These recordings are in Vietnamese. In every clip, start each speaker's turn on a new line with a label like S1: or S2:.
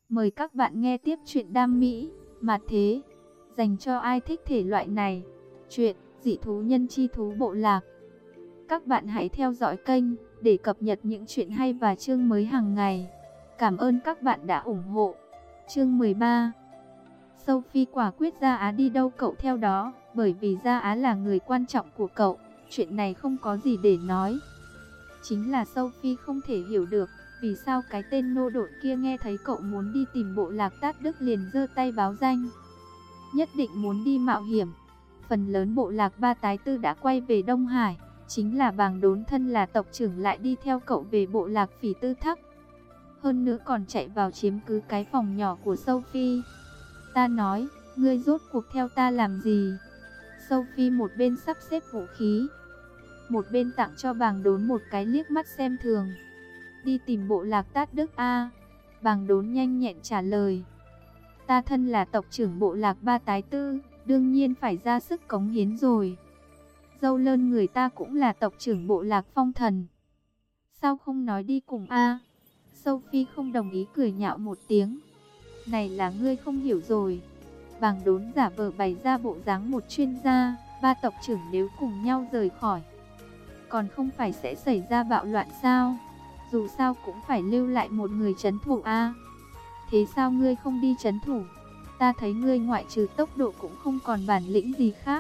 S1: Mời các bạn nghe tiếp truyện Đam Mỹ, Mạt Thế, dành cho ai thích thể loại này. Truyện dị thú nhân chi thú bộ lạc. Các bạn hãy theo dõi kênh để cập nhật những truyện hay và chương mới hàng ngày. Cảm ơn các bạn đã ủng hộ. Chương 13. Sophie quả quyết Gia Á đi đâu cậu theo đó, bởi vì Gia Á là người quan trọng của cậu, chuyện này không có gì để nói. Chính là Sophie không thể hiểu được, vì sao cái tên nô độn kia nghe thấy cậu muốn đi tìm bộ lạc Tát Đức liền giơ tay báo danh. Nhất định muốn đi mạo hiểm. Phần lớn bộ lạc Ba Tái Tư đã quay về Đông Hải, chính là Bàng Đốn thân là tộc trưởng lại đi theo cậu về bộ lạc Phỉ Tư Thắc. Hơn nữa còn chạy vào chiếm cứ cái phòng nhỏ của Sophie. Ta nói, ngươi rốt cuộc theo ta làm gì? Sophie một bên sắp xếp vũ khí, một bên tặng cho Bàng Đốn một cái liếc mắt xem thường. Đi tìm bộ lạc Tát Đức a? Bàng Đốn nhanh nhẹn trả lời. Ta thân là tộc trưởng bộ lạc Ba Tái Tư, đương nhiên phải ra sức cống hiến rồi. Dâu lơn người ta cũng là tộc trưởng bộ lạc Phong Thần. Sao không nói đi cùng a? Sophie không đồng ý cười nhạo một tiếng. Này là ngươi không hiểu rồi. Bàng Đốn giả vờ bày ra bộ dáng một chuyên gia. Ba tộc trưởng nếu cùng nhau rời khỏi, còn không phải sẽ xảy ra bạo loạn sao? Dù sao cũng phải lưu lại một người trấn thủ a. Thế sao ngươi không đi trấn thủ? Ta thấy ngươi ngoại trừ tốc độ cũng không còn bản lĩnh gì khác.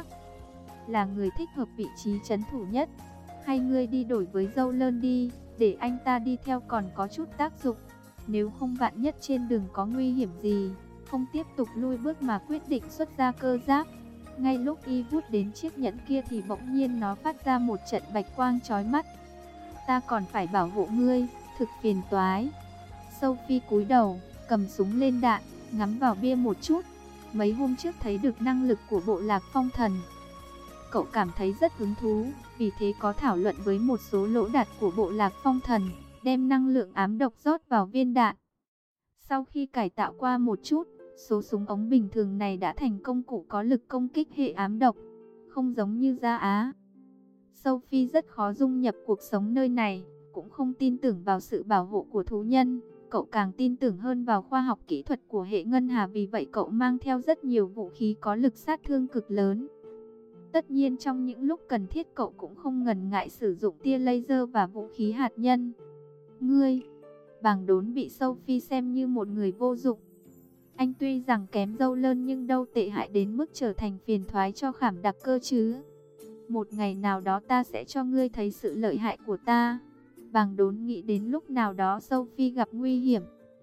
S1: Là người thích hợp vị trí trấn thủ nhất. Hay ngươi đi đổi với dâu lơn đi, để anh ta đi theo còn có chút tác dụng. Nếu không vạn nhất trên đường có nguy hiểm gì, không tiếp tục lui bước mà quyết định xuất ra cơ giáp. Ngay lúc y vút đến chiếc nhẫn kia thì bỗng nhiên nó phát ra một trận bạch quang chói mắt. Ta còn phải bảo hộ ngươi, thực phiền toái. Sophie cúi đầu, cầm súng lên đạn, ngắm vào bia một chút. Mấy hôm trước thấy được năng lực của bộ lạc Phong Thần, cậu cảm thấy rất hứng thú, vì thế có thảo luận với một số lỗ đạt của bộ lạc Phong Thần, đem năng lượng ám độc rót vào viên đạn. Sau khi cải tạo qua một chút, số súng ống bình thường này đã thành công cụ có lực công kích hệ ám độc, không giống như Gia Á. Sophie rất khó dung nhập cuộc sống nơi này, cũng không tin tưởng vào sự bảo hộ của thú nhân. Cậu càng tin tưởng hơn vào khoa học kỹ thuật của hệ ngân hà, vì vậy cậu mang theo rất nhiều vũ khí có lực sát thương cực lớn. Tất nhiên trong những lúc cần thiết cậu cũng không ngần ngại sử dụng tia laser và vũ khí hạt nhân. Ngươi, Bàng Đốn bị Sophie xem như một người vô dụng. Anh tuy rằng kém dâu lơn nhưng đâu tệ hại đến mức trở thành phiền toái cho Khảm Đặc cơ chứ. Một ngày nào đó ta sẽ cho ngươi thấy sự lợi hại của ta. Bàng Đốn nghĩ đến lúc nào đó Sophie gặp nguy hiểm,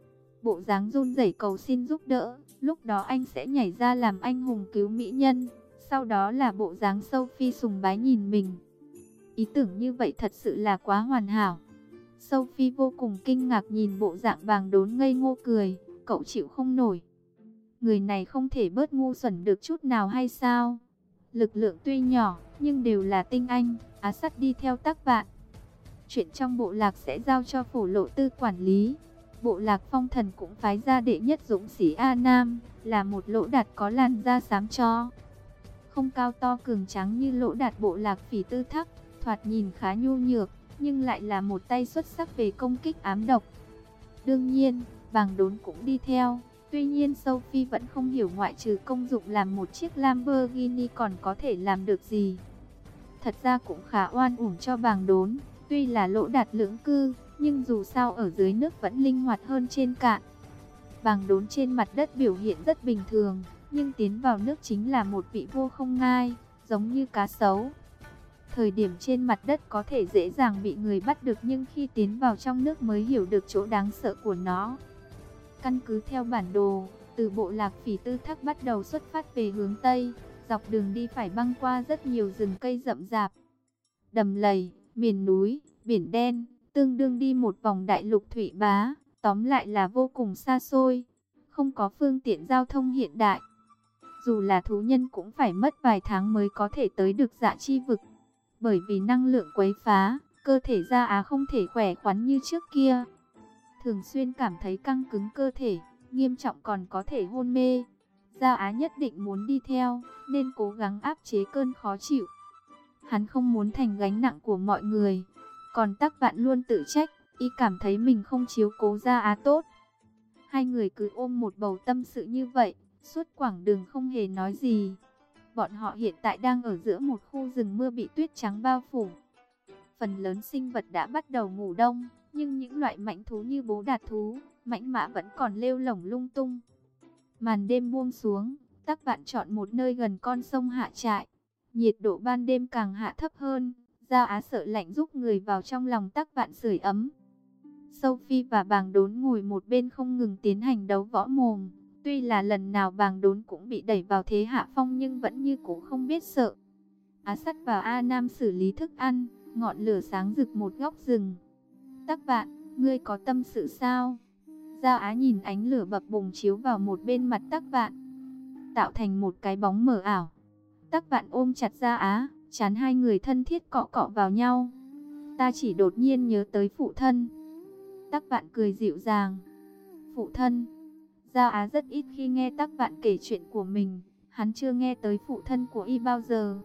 S1: bộ dáng run rẩy cầu xin giúp đỡ, lúc đó anh sẽ nhảy ra làm anh hùng cứu mỹ nhân. Sau đó là bộ dáng Sophie sùng bái nhìn mình. Ý tưởng như vậy thật sự là quá hoàn hảo. Sophie vô cùng kinh ngạc nhìn bộ dạng Bàng Đốn ngây ngô cười. Cậu chịu không nổi. Người này không thể bớt ngu xuẩn được chút nào hay sao? Lực lượng tuy nhỏ, nhưng đều là tinh anh. Á Sắt đi theo Tắc Vạn. Chuyện trong bộ lạc sẽ giao cho Phổ Lộ Tư quản lý. Bộ lạc Phong Thần cũng phái ra đệ nhất dũng sĩ A Nam, là một lỗ đạt có làn da xám cho. Không cao to cường tráng như lỗ đạt bộ lạc Phỉ Tư Thắc, thoạt nhìn khá nhu nhược, nhưng lại là một tay xuất sắc về công kích ám độc. Đương nhiên, Bàng Đốn cũng đi theo. Tuy nhiên Sophie vẫn không hiểu ngoại trừ công dụng làm một chiếc Lamborghini còn có thể làm được gì. Thật ra cũng khá oan uổng cho Bàng Đốn. Tuy là lỗ đạt lưỡng cư, nhưng dù sao ở dưới nước vẫn linh hoạt hơn trên cạn. Bàng Đốn trên mặt đất biểu hiện rất bình thường, nhưng tiến vào nước chính là một vị vua không ngai, giống như cá sấu. Thời điểm trên mặt đất có thể dễ dàng bị người bắt được, nhưng khi tiến vào trong nước mới hiểu được chỗ đáng sợ của nó. Căn cứ theo bản đồ, từ bộ lạc Phỉ Tư Thắc bắt đầu xuất phát về hướng Tây, dọc đường đi phải băng qua rất nhiều rừng cây rậm rạp, đầm lầy, miền núi, biển đen, tương đương đi một vòng đại lục Thủy Bá, tóm lại là vô cùng xa xôi, không có phương tiện giao thông hiện đại. Dù là thú nhân cũng phải mất vài tháng mới có thể tới được Dạ Chi Vực. Bởi vì năng lượng quấy phá, cơ thể Gia Á không thể khỏe khoắn như trước kia. Thường xuyên cảm thấy căng cứng cơ thể, nghiêm trọng còn có thể hôn mê. Gia Á nhất định muốn đi theo, nên cố gắng áp chế cơn khó chịu. Hắn không muốn thành gánh nặng của mọi người. Còn Tắc Vạn luôn tự trách, y cảm thấy mình không chiếu cố Gia Á tốt. Hai người cứ ôm một bầu tâm sự như vậy, suốt quãng đường không hề nói gì. Bọn họ hiện tại đang ở giữa một khu rừng mưa bị tuyết trắng bao phủ. Phần lớn sinh vật đã bắt đầu ngủ đông, nhưng những loại mãnh thú như bố đạt thú, mãnh mã vẫn còn lêu lổng lung tung. Màn đêm buông xuống, Tắc Vạn chọn một nơi gần con sông hạ trại. Nhiệt độ ban đêm càng hạ thấp hơn, Gia Á sợ lạnh giúp người vào trong lòng Tắc Vạn sưởi ấm. Sophie và Bàng Đốn ngồi một bên không ngừng tiến hành đấu võ mồm. Tuy là lần nào Bàng Đốn cũng bị đẩy vào thế hạ phong nhưng vẫn như cũ không biết sợ. Á Sắt và A Nam xử lý thức ăn, ngọn lửa sáng rực một góc rừng. Tắc Vạn, ngươi có tâm sự sao? Gia Á nhìn ánh lửa bập bùng chiếu vào một bên mặt Tắc Vạn, tạo thành một cái bóng mờ ảo. Tắc Vạn ôm chặt Gia Á, trán hai người thân thiết cọ cọ vào nhau. Ta chỉ đột nhiên nhớ tới phụ thân. Tắc Vạn cười dịu dàng. Phụ thân. Gia Á rất ít khi nghe Tắc Vạn kể chuyện của mình, hắn chưa nghe tới phụ thân của y bao giờ.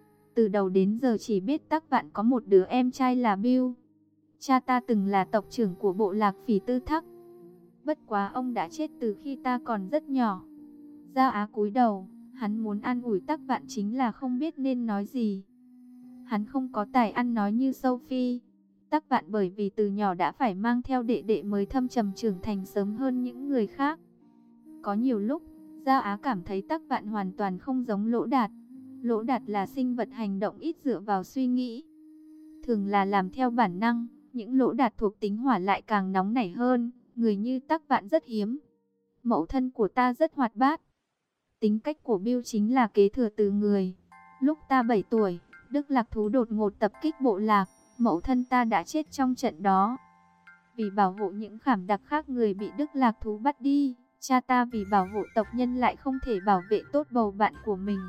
S1: Từ đầu đến giờ chỉ biết Tắc Vạn có một đứa em trai là Bill. Cha ta từng là tộc trưởng của bộ lạc Phỉ Tư Thắc. Bất quá ông đã chết từ khi ta còn rất nhỏ. Gia Á cúi đầu, hắn muốn an ủi Tắc Vạn chính là không biết nên nói gì. Hắn không có tài ăn nói như Sophie. Tắc Vạn bởi vì từ nhỏ đã phải mang theo đệ đệ mới thâm trầm trưởng thành sớm hơn những người khác. Có nhiều lúc, Gia Á cảm thấy Tắc Vạn hoàn toàn không giống Lỗ Đạt. Lỗ Đạt là sinh vật hành động ít dựa vào suy nghĩ, thường là làm theo bản năng. Những Lỗ Đạt thuộc tính hỏa lại càng nóng nảy hơn. Người như Tắc Vạn rất hiếm. Mẫu thân của ta rất hoạt bát. Tính cách của Bill chính là kế thừa từ người. Lúc ta 7 tuổi, Đức Lạc thú đột ngột tập kích bộ lạc. Mẫu thân ta đã chết trong trận đó. Vì bảo hộ những khảm đặc khác người bị Đức Lạc thú bắt đi, cha ta vì bảo hộ tộc nhân lại không thể bảo vệ tốt bầu bạn của mình.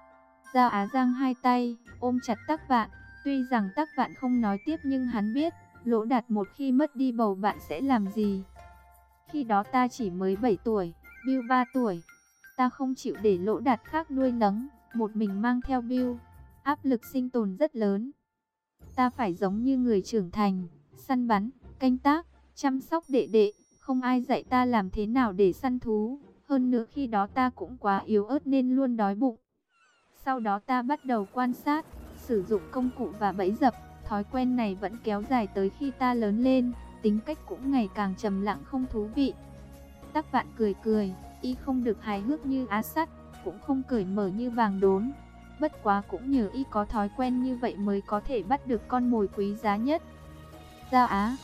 S1: Gia Á giang hai tay, ôm chặt Tắc Vạn. Tuy rằng Tắc Vạn không nói tiếp nhưng hắn biết, Lỗ Đạt một khi mất đi bầu bạn sẽ làm gì. Khi đó ta chỉ mới 7 tuổi, Bill 3 tuổi. Ta không chịu để Lỗ Đạt khác nuôi nấng, một mình mang theo Bill. Áp lực sinh tồn rất lớn. Ta phải giống như người trưởng thành, săn bắn, canh tác, chăm sóc đệ đệ. Không ai dạy ta làm thế nào để săn thú. Hơn nữa khi đó ta cũng quá yếu ớt nên luôn đói bụng. Sau đó ta bắt đầu quan sát, sử dụng công cụ và bẫy dập. Thói quen này vẫn kéo dài tới khi ta lớn lên. Tính cách cũng ngày càng trầm lặng không thú vị. Tắc Vạn cười cười, y không được hài hước như Á Sắt, cũng không cởi mở như Bàng Đốn. Bất quá cũng nhờ y có thói quen như vậy mới có thể bắt được con mồi quý giá nhất. Gia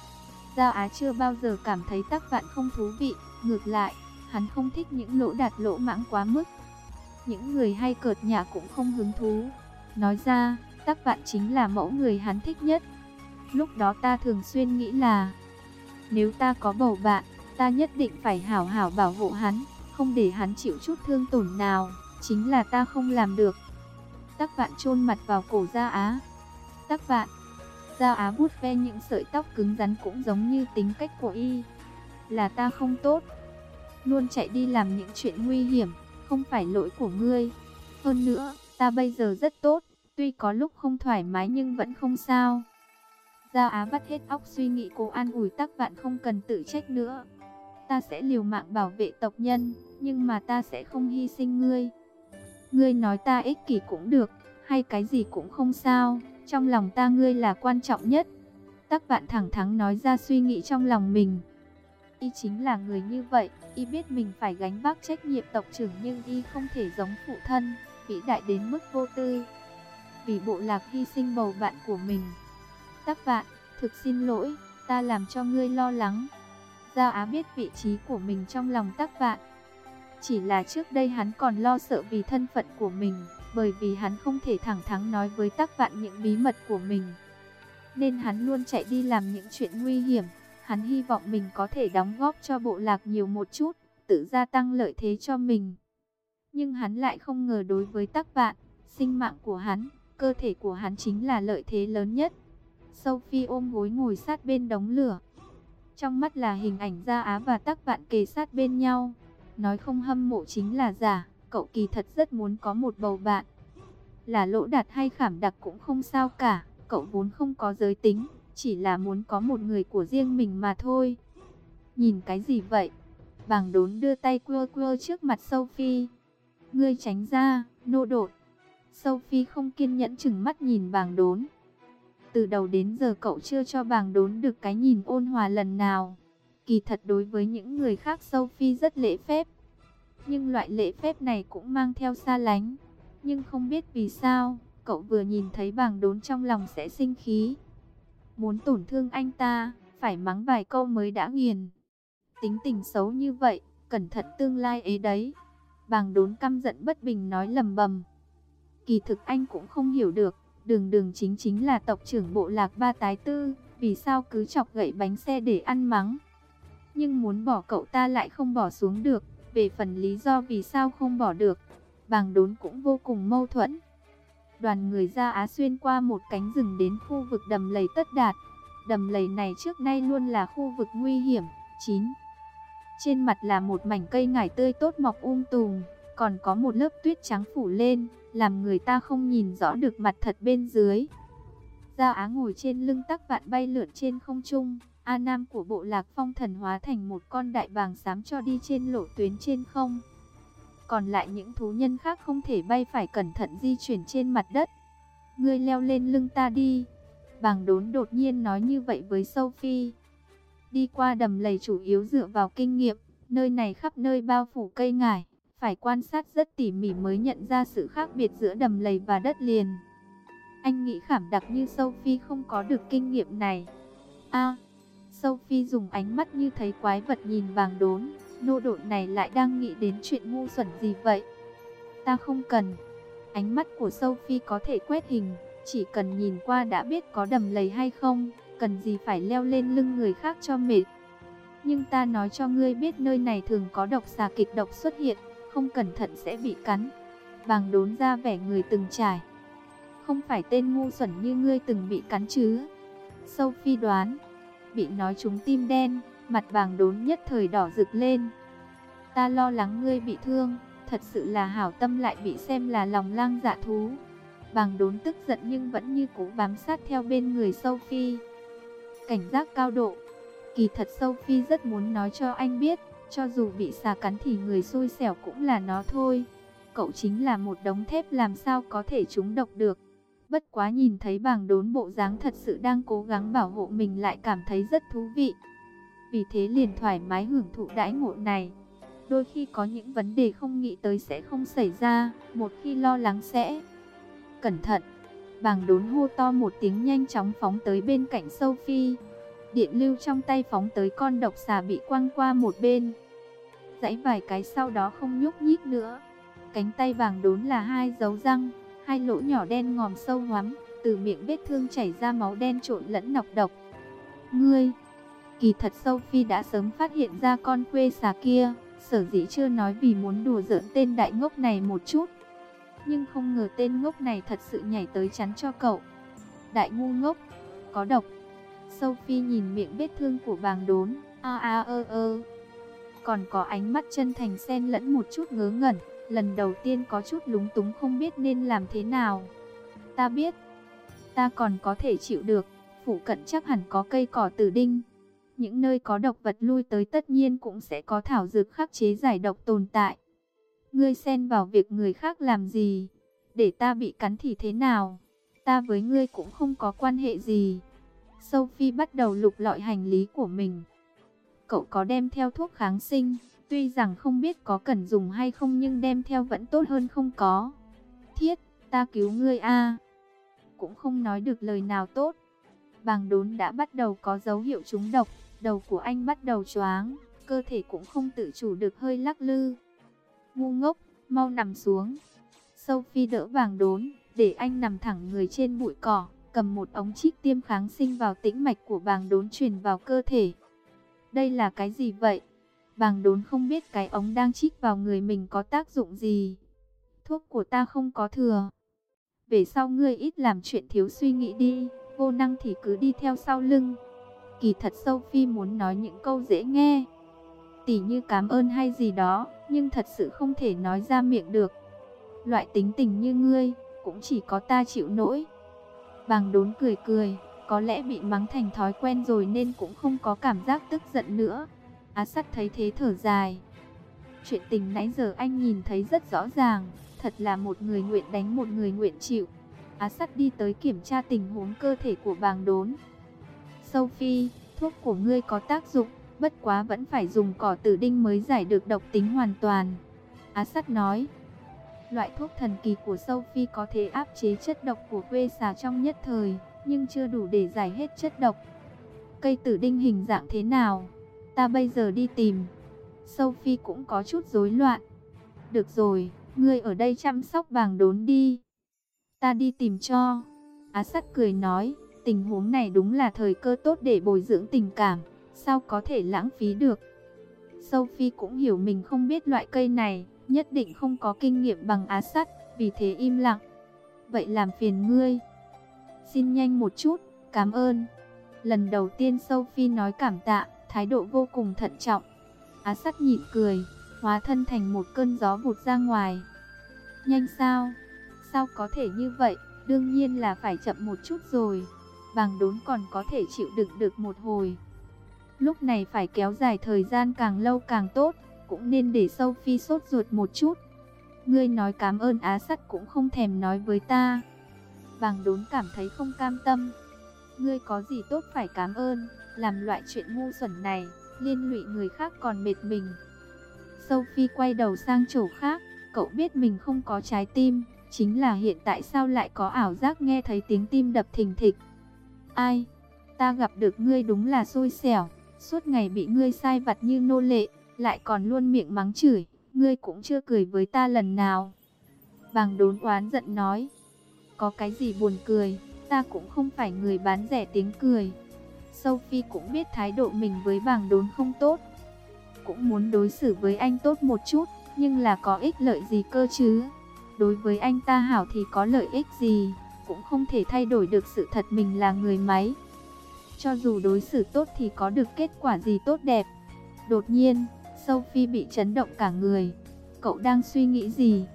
S1: Á chưa bao giờ cảm thấy Tắc Vạn không thú vị, ngược lại, hắn không thích những Lỗ Đạt lỗ mãng quá mức. Những người hay cợt nhả cũng không hứng thú. Nói ra, Tắc Vạn chính là mẫu người hắn thích nhất. Lúc đó ta thường xuyên nghĩ là, nếu ta có bầu bạn, ta nhất định phải hảo hảo bảo hộ hắn, không để hắn chịu chút thương tổn nào, chính là ta không làm được. Tắc Vạn chôn mặt vào cổ Gia Á. Tắc Vạn. Gia Á vuốt ve những sợi tóc cứng rắn cũng giống như tính cách của y. Là ta không tốt, luôn chạy đi làm những chuyện nguy hiểm, không phải lỗi của ngươi. Hơn nữa, ta bây giờ rất tốt, tuy có lúc không thoải mái nhưng vẫn không sao. Gia Á vắt hết óc suy nghĩ cố an ủi Tắc Vạn không cần tự trách nữa. Ta sẽ liều mạng bảo vệ tộc nhân, nhưng mà ta sẽ không hy sinh ngươi. Ngươi nói ta ích kỷ cũng được, hay cái gì cũng không sao, trong lòng ta ngươi là quan trọng nhất. Tắc Vạn thẳng thắn nói ra suy nghĩ trong lòng mình. Y chính là người như vậy, y biết mình phải gánh vác trách nhiệm tộc trưởng nhưng y không thể giống phụ thân, vĩ đại đến mức vô tư. Vì bộ lạc hy sinh bầu bạn của mình. Tắc Vạn, thực xin lỗi, ta làm cho ngươi lo lắng. Gia Á biết vị trí của mình trong lòng Tắc Vạn. Chỉ là trước đây hắn còn lo sợ vì thân phận của mình, bởi vì hắn không thể thẳng thắn nói với Tắc Vạn những bí mật của mình. Nên hắn luôn chạy đi làm những chuyện nguy hiểm. Hắn hy vọng mình có thể đóng góp cho bộ lạc nhiều một chút, tự gia tăng lợi thế cho mình. Nhưng hắn lại không ngờ đối với Tắc Vạn, sinh mạng của hắn, cơ thể của hắn chính là lợi thế lớn nhất. Sophie ôm gối ngồi sát bên đống lửa. Trong mắt là hình ảnh Gia Á và Tắc Vạn kề sát bên nhau. Nói không hâm mộ chính là giả, cậu kỳ thật rất muốn có một bầu bạn. Là Lỗ Đạt hay khảm đặc cũng không sao cả, cậu vốn không có giới tính, chỉ là muốn có một người của riêng mình mà thôi. Nhìn cái gì vậy? Bàng Đốn đưa tay quơ quơ trước mặt Sophie. Ngươi tránh ra, nô đột. Sophie không kiên nhẫn chừng mắt nhìn Bàng Đốn. Từ đầu đến giờ cậu chưa cho Bàng Đốn được cái nhìn ôn hòa lần nào. Kỳ thật đối với những người khác Sophie rất lễ phép. Nhưng loại lễ phép này cũng mang theo xa lánh. Nhưng không biết vì sao, cậu vừa nhìn thấy Bàng Đốn trong lòng sẽ sinh khí. Muốn tổn thương anh ta, phải mắng vài câu mới đã nghiền. Tính tình xấu như vậy, cẩn thận tương lai ấy đấy. Bàng Đốn căm giận bất bình nói lầm bầm. Kỳ thực anh cũng không hiểu được, Đường Đường chính là tộc trưởng bộ lạc Ba Tái Tư, vì sao cứ chọc gậy bánh xe để ăn mắng. Nhưng muốn bỏ cậu ta lại không bỏ xuống được, về phần lý do vì sao không bỏ được, Bàng Đốn cũng vô cùng mâu thuẫn. Đoàn người Gia Á xuyên qua một cánh rừng đến khu vực đầm lầy Tất Đạt. Đầm lầy này trước nay luôn là khu vực nguy hiểm. Trên mặt là một mảnh cây ngải tươi tốt mọc tùm, còn có một lớp tuyết trắng phủ lên, làm người ta không nhìn rõ được mặt thật bên dưới. Gia Á ngồi trên lưng tắc vạn bay lượn trên không trung. A Nam của bộ lạc Phong Thần hóa thành một con đại bàng xám cho đi trên lộ tuyến trên không. Còn lại những thú nhân khác không thể bay, phải cẩn thận di chuyển trên mặt đất. Ngươi leo lên lưng ta đi. Bàng Đốn đột nhiên nói như vậy với Sophie. Đi qua đầm lầy chủ yếu dựa vào kinh nghiệm. Nơi này khắp nơi bao phủ cây ngải, phải quan sát rất tỉ mỉ mới nhận ra sự khác biệt giữa đầm lầy và đất liền. Anh nghĩ khảm đặc như Sophie không có được kinh nghiệm này. Sophie dùng ánh mắt như thấy quái vật nhìn Bàng Đốn. Nô độn này lại đang nghĩ đến chuyện ngu xuẩn gì vậy? Ta không cần. Ánh mắt của Sophie có thể quét hình, chỉ cần nhìn qua đã biết có đầm lầy hay không, cần gì phải leo lên lưng người khác cho mệt. Nhưng ta nói cho ngươi biết nơi này thường có độc xà kịch độc xuất hiện, không cẩn thận sẽ bị cắn. Bàng Đốn ra vẻ người từng trải. Không phải tên ngu xuẩn như ngươi từng bị cắn chứ? Sophie đoán. Bị nói trúng tim đen, mặt Bàng Đốn nhất thời đỏ rực lên. Ta lo lắng ngươi bị thương, thật sự là hảo tâm lại bị xem là lòng lang dạ thú. Bàng Đốn tức giận nhưng vẫn như cũ bám sát theo bên người Sophie. Cảnh giác cao độ. Kỳ thật Sophie rất muốn nói cho anh biết, cho dù bị xà cắn thì người xui xẻo cũng là nó thôi. Cậu chính là một đống thép, làm sao có thể trúng độc được. Bất quá nhìn thấy Bàng Đốn bộ dáng thật sự đang cố gắng bảo hộ mình lại cảm thấy rất thú vị. Vì thế liền thoải mái hưởng thụ đãi ngộ này. Đôi khi có những vấn đề không nghĩ tới sẽ không xảy ra, một khi lo lắng sẽ... Cẩn thận! Bàng Đốn hô to một tiếng, nhanh chóng phóng tới bên cạnh Sophie. Điện lưu trong tay phóng tới con độc xà bị quăng qua một bên. Giãy vài cái sau đó không nhúc nhích nữa. Cánh tay Bàng Đốn là hai dấu răng, hai lỗ nhỏ đen ngòm sâu hoắm, từ miệng vết thương chảy ra máu đen trộn lẫn nọc độc. Ngươi! Kỳ thật Sophie đã sớm phát hiện ra con khuê xà kia, sở dĩ chưa nói vì muốn đùa giỡn tên đại ngốc này một chút. Nhưng không ngờ tên ngốc này thật sự nhảy tới chắn cho cậu. Đại ngu ngốc, có độc. Sophie nhìn miệng vết thương của Bàng Đốn, còn có ánh mắt chân thành xen lẫn một chút ngớ ngẩn, lần đầu tiên có chút lúng túng không biết nên làm thế nào. Ta biết, ta còn có thể chịu được, phụ cận chắc hẳn có cây cỏ tử đinh. Những nơi có độc vật lui tới tất nhiên cũng sẽ có thảo dược khắc chế giải độc tồn tại. Ngươi xen vào việc người khác làm gì? Để ta bị cắn thì thế nào? Ta với ngươi cũng không có quan hệ gì. Sophie bắt đầu lục lọi hành lý của mình. Cậu có đem theo thuốc kháng sinh, tuy rằng không biết có cần dùng hay không nhưng đem theo vẫn tốt hơn không có. Thiết, ta cứu ngươi a. Cũng không nói được lời nào tốt. Bàng Đốn đã bắt đầu có dấu hiệu trúng độc, đầu của anh bắt đầu choáng, cơ thể cũng không tự chủ được hơi lắc lư. Ngu ngốc, mau nằm xuống. Sophie đỡ Bàng Đốn, để anh nằm thẳng người trên bụi cỏ, cầm một ống trích tiêm kháng sinh vào tĩnh mạch của Bàng Đốn truyền vào cơ thể. Đây là cái gì vậy? Bàng Đốn không biết cái ống đang trích vào người mình có tác dụng gì. Thuốc của ta không có thừa. Về sau ngươi ít làm chuyện thiếu suy nghĩ đi, vô năng thì cứ đi theo sau lưng. Kỳ thật Sophie muốn nói những câu dễ nghe, tỉ như cảm ơn hay gì đó, nhưng thật sự không thể nói ra miệng được. Loại tính tình như ngươi, cũng chỉ có ta chịu nổi. Bàng Đốn cười cười, có lẽ bị mắng thành thói quen rồi nên cũng không có cảm giác tức giận nữa. Á Sắt thấy thế thở dài. Chuyện tình nãy giờ anh nhìn thấy rất rõ ràng, thật là một người nguyện đánh một người nguyện chịu. Á Sắt đi tới kiểm tra tình huống cơ thể của Bàng Đốn. Sophie, thuốc của ngươi có tác dụng, bất quá vẫn phải dùng cỏ tử đinh mới giải được độc tính hoàn toàn. Á Sắt nói, loại thuốc thần kỳ của Sophie có thể áp chế chất độc của quê xà trong nhất thời, nhưng chưa đủ để giải hết chất độc. Cây tử đinh hình dạng thế nào? Ta bây giờ đi tìm. Sophie cũng có chút rối loạn. Được rồi, ngươi ở đây chăm sóc Bàng Đốn đi. Ta đi tìm cho. Á Sắt cười nói, tình huống này đúng là thời cơ tốt để bồi dưỡng tình cảm, sao có thể lãng phí được. Sophie cũng hiểu mình không biết loại cây này, nhất định không có kinh nghiệm bằng Á Sắt, vì thế im lặng. Vậy làm phiền ngươi. Xin nhanh một chút, cảm ơn. Lần đầu tiên Sophie nói cảm tạ, thái độ vô cùng thận trọng. Á Sắt nhịn cười, hóa thân thành một cơn gió vụt ra ngoài. Nhanh sao? Sao có thể như vậy? Đương nhiên là phải chậm một chút rồi. Bàng Đốn còn có thể chịu đựng được một hồi. Lúc này phải kéo dài thời gian càng lâu càng tốt, cũng nên để Sophie sốt ruột một chút. Ngươi nói cảm ơn Á Sắt cũng không thèm nói với ta. Bàng Đốn cảm thấy không cam tâm. Ngươi có gì tốt phải cảm ơn, làm loại chuyện ngu xuẩn này, liên lụy người khác còn mệt mình. Sophie quay đầu sang chỗ khác, cậu biết mình không có trái tim, chính là hiện tại sao lại có ảo giác nghe thấy tiếng tim đập thình thịch. Ai? Ta gặp được ngươi đúng là xui xẻo, suốt ngày bị ngươi sai vặt như nô lệ, lại còn luôn miệng mắng chửi, ngươi cũng chưa cười với ta lần nào. Bàng Đốn oán giận nói, có cái gì buồn cười, ta cũng không phải người bán rẻ tiếng cười. Sophie cũng biết thái độ mình với Bàng Đốn không tốt, cũng muốn đối xử với anh tốt một chút, nhưng là có ích lợi gì cơ chứ? Đối với anh ta hảo thì có lợi ích gì, cũng không thể thay đổi được sự thật mình là người máy. Cho dù đối xử tốt thì có được kết quả gì tốt đẹp. Đột nhiên, Sophie bị chấn động cả người. Cậu đang suy nghĩ gì?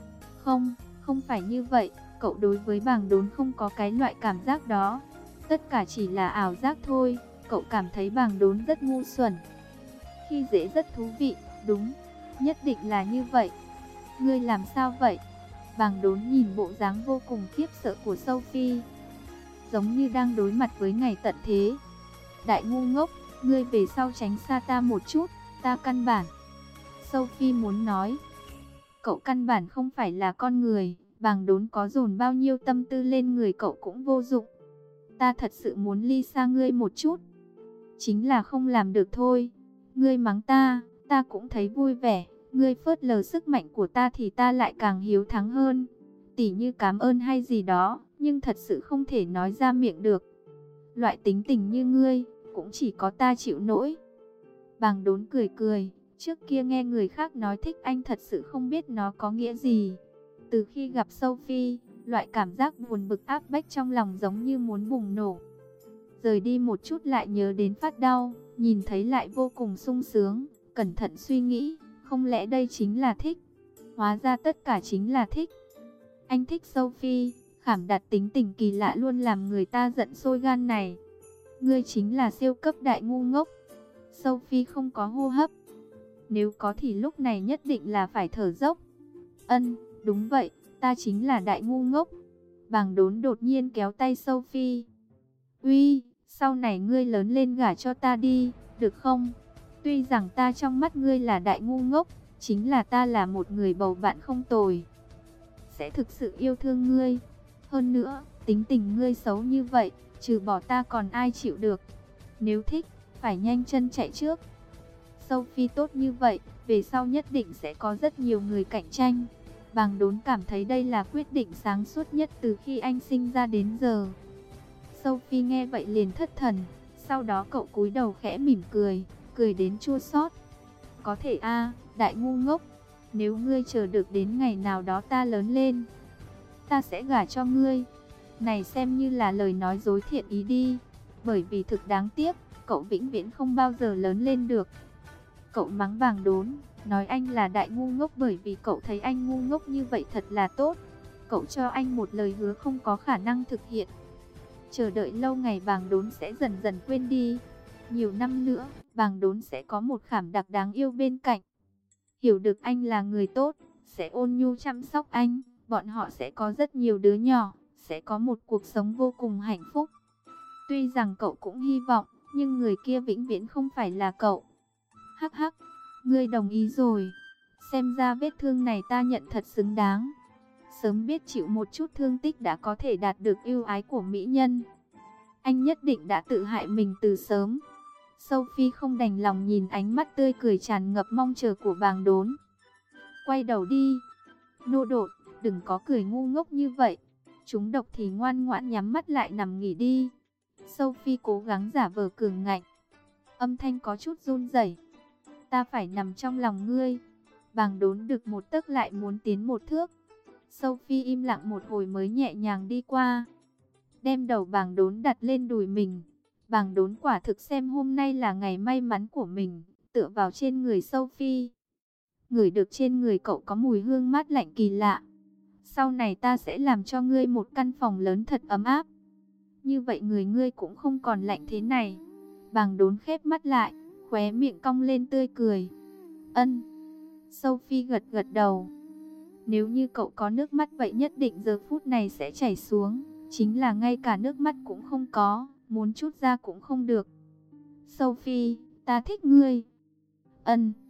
S1: Không phải như vậy, cậu đối với Bàng Đốn không có cái loại cảm giác đó. Tất cả chỉ là ảo giác thôi, cậu cảm thấy Bàng Đốn rất ngu xuẩn. Khi dễ rất thú vị, đúng, nhất định là như vậy. Ngươi làm sao vậy? Bàng Đốn nhìn bộ dáng vô cùng khiếp sợ của Sophie, giống như đang đối mặt với ngày tận thế. Đại ngu ngốc, ngươi về sau tránh xa ta một chút, ta căn bản. Sophie muốn nói, cậu căn bản không phải là con người, Bàng Đốn có dồn bao nhiêu tâm tư lên người cậu cũng vô dụng. Ta thật sự muốn ly xa ngươi một chút, chính là không làm được thôi. Ngươi mắng ta, ta cũng thấy vui vẻ. Ngươi phớt lờ sức mạnh của ta thì ta lại càng hiếu thắng hơn. Tỉ như cảm ơn hay gì đó, nhưng thật sự không thể nói ra miệng được. Loại tính tình như ngươi, cũng chỉ có ta chịu nổi. Bàng Đốn cười cười, trước kia nghe người khác nói thích anh thật sự không biết nó có nghĩa gì. Từ khi gặp Sophie, loại cảm giác buồn bực áp bách trong lòng giống như muốn bùng nổ. Rời đi một chút lại nhớ đến phát đau, nhìn thấy lại vô cùng sung sướng, cẩn thận suy nghĩ. Không lẽ đây chính là thích? Hóa ra tất cả chính là thích. Anh thích Sophie, khảm đặt tính tình kỳ lạ luôn làm người ta giận sôi gan này. Ngươi chính là siêu cấp đại ngu ngốc. Sophie không có hô hấp. Nếu có thì lúc này nhất định là phải thở dốc. Đúng vậy, ta chính là đại ngu ngốc. Bàng Đốn đột nhiên kéo tay Sophie. Uy, sau này ngươi lớn lên gả cho ta đi, được không? Tuy rằng ta trong mắt ngươi là đại ngu ngốc, chính là ta là một người bầu bạn không tồi, sẽ thực sự yêu thương ngươi. Hơn nữa, tính tình ngươi xấu như vậy, trừ bỏ ta còn ai chịu được. Nếu thích, phải nhanh chân chạy trước. Sophie tốt như vậy, về sau nhất định sẽ có rất nhiều người cạnh tranh. Bàng Đốn cảm thấy đây là quyết định sáng suốt nhất từ khi anh sinh ra đến giờ. Sophie nghe vậy liền thất thần, sau đó cậu cúi đầu khẽ mỉm cười, cười đến chua xót. Có thể a, đại ngu ngốc, nếu ngươi chờ được đến ngày nào đó ta lớn lên, ta sẽ gả cho ngươi. Này xem như là lời nói dối thiện ý đi, bởi vì thực đáng tiếc, cậu vĩnh viễn không bao giờ lớn lên được. Cậu mắng Bàng Đốn, nói anh là đại ngu ngốc bởi vì cậu thấy anh ngu ngốc như vậy thật là tốt. Cậu cho anh một lời hứa không có khả năng thực hiện. Chờ đợi lâu ngày Bàng Đốn sẽ dần dần quên đi. Nhiều năm nữa, Bàng Đốn sẽ có một khảm đặc đáng yêu bên cạnh. Hiểu được anh là người tốt, sẽ ôn nhu chăm sóc anh. Bọn họ sẽ có rất nhiều đứa nhỏ, sẽ có một cuộc sống vô cùng hạnh phúc. Tuy rằng cậu cũng hy vọng, nhưng người kia vĩnh viễn không phải là cậu. Hắc hắc, ngươi đồng ý rồi. Xem ra vết thương này ta nhận thật xứng đáng. Sớm biết chịu một chút thương tích đã có thể đạt được ưu ái của mỹ nhân. Anh nhất định đã tự hại mình từ sớm. Sophie không đành lòng nhìn ánh mắt tươi cười tràn ngập mong chờ của Bàng Đốn. Quay đầu đi. Nô đột, đừng có cười ngu ngốc như vậy. Chúng độc thì ngoan ngoãn nhắm mắt lại nằm nghỉ đi. Sophie cố gắng giả vờ cường ngạnh. Âm thanh có chút run rẩy. Ta phải nằm trong lòng ngươi. Bàng Đốn được một tấc lại muốn tiến một thước. Sophie im lặng một hồi mới nhẹ nhàng đi qua, đem đầu Bàng Đốn đặt lên đùi mình. Bàng Đốn quả thực xem hôm nay là ngày may mắn của mình, tựa vào trên người Sophie. Ngửi được trên người cậu có mùi hương mát lạnh kỳ lạ. Sau này ta sẽ làm cho ngươi một căn phòng lớn thật ấm áp. Như vậy người ngươi cũng không còn lạnh thế này. Bàng Đốn khép mắt lại, khóe miệng cong lên tươi cười. Ân. Sophie gật gật đầu. Nếu như cậu có nước mắt vậy nhất định giờ phút này sẽ chảy xuống. Chính là ngay cả nước mắt cũng không có, muốn chút ra cũng không được. Sophie, ta thích ngươi. Ân.